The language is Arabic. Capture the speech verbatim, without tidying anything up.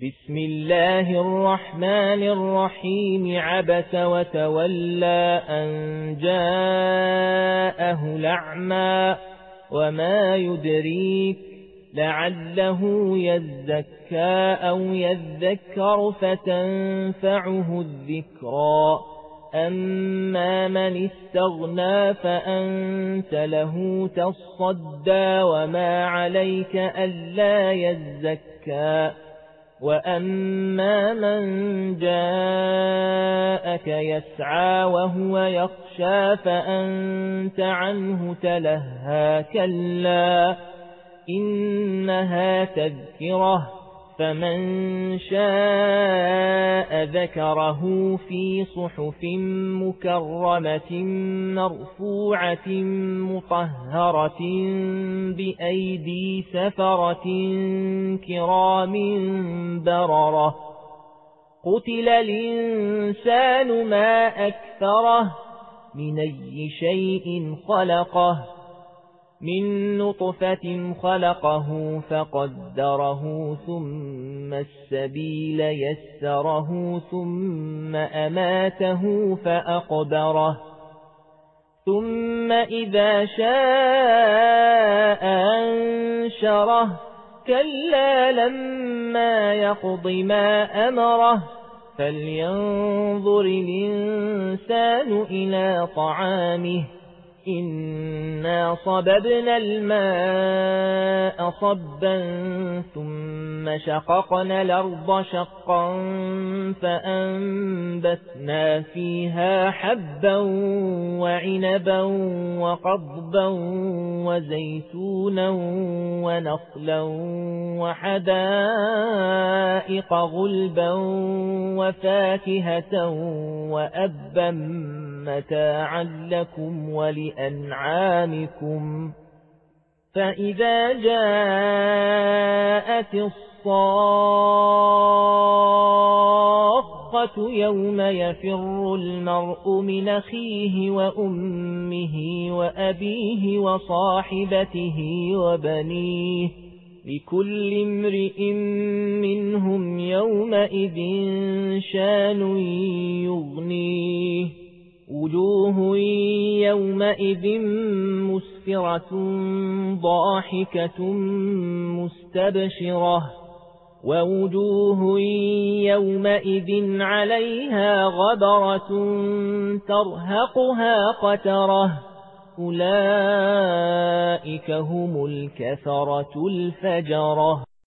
بسم الله الرحمن الرحيم عبس وتولى أن جاءه الأعمى وما يدريك لعله يزكى أو يذكر فتنفعه الذكرى أما من استغنى فأنت له تصدى وما عليك ألا يزكى وأما من جاءك يسعى وهو يخشى فأنت عنه تلهى كلا إنها تذكرة فمن شاء ذكره في صحف مكرمة مرفوعة مطهرة بأيدي سفرة كرام بررة قتل الإنسان ما أكثره من أي شيء خلقه من نطفة خلقه فقدره ثم السبيل يسره ثم أماته فأقبره ثم إذا شاء أنشره كلا لما يقض ما أمره فلينظر الإنسان إلى طعامه إنا صببنا الماء صبا ثم شققنا الأرض شقا فأنبتنا فيها حبا وعنبا وقضبا وزيتونا ونخلا وحدائق غلبا وفاكهة وأبا متاعا لكم ولأنعامكم فإذا جاءت الصاخة يوم يفر المرء من أخيه وأمه وأبيه وصاحبته وبنيه لكل امرئ منهم يومئذ شان يغنيه وجوه يومئذ مسفرة ضاحكة مستبشرة ووجوه يومئذ عليها غبرة ترهقها قترة أولئك هم الكفرة الفجرة.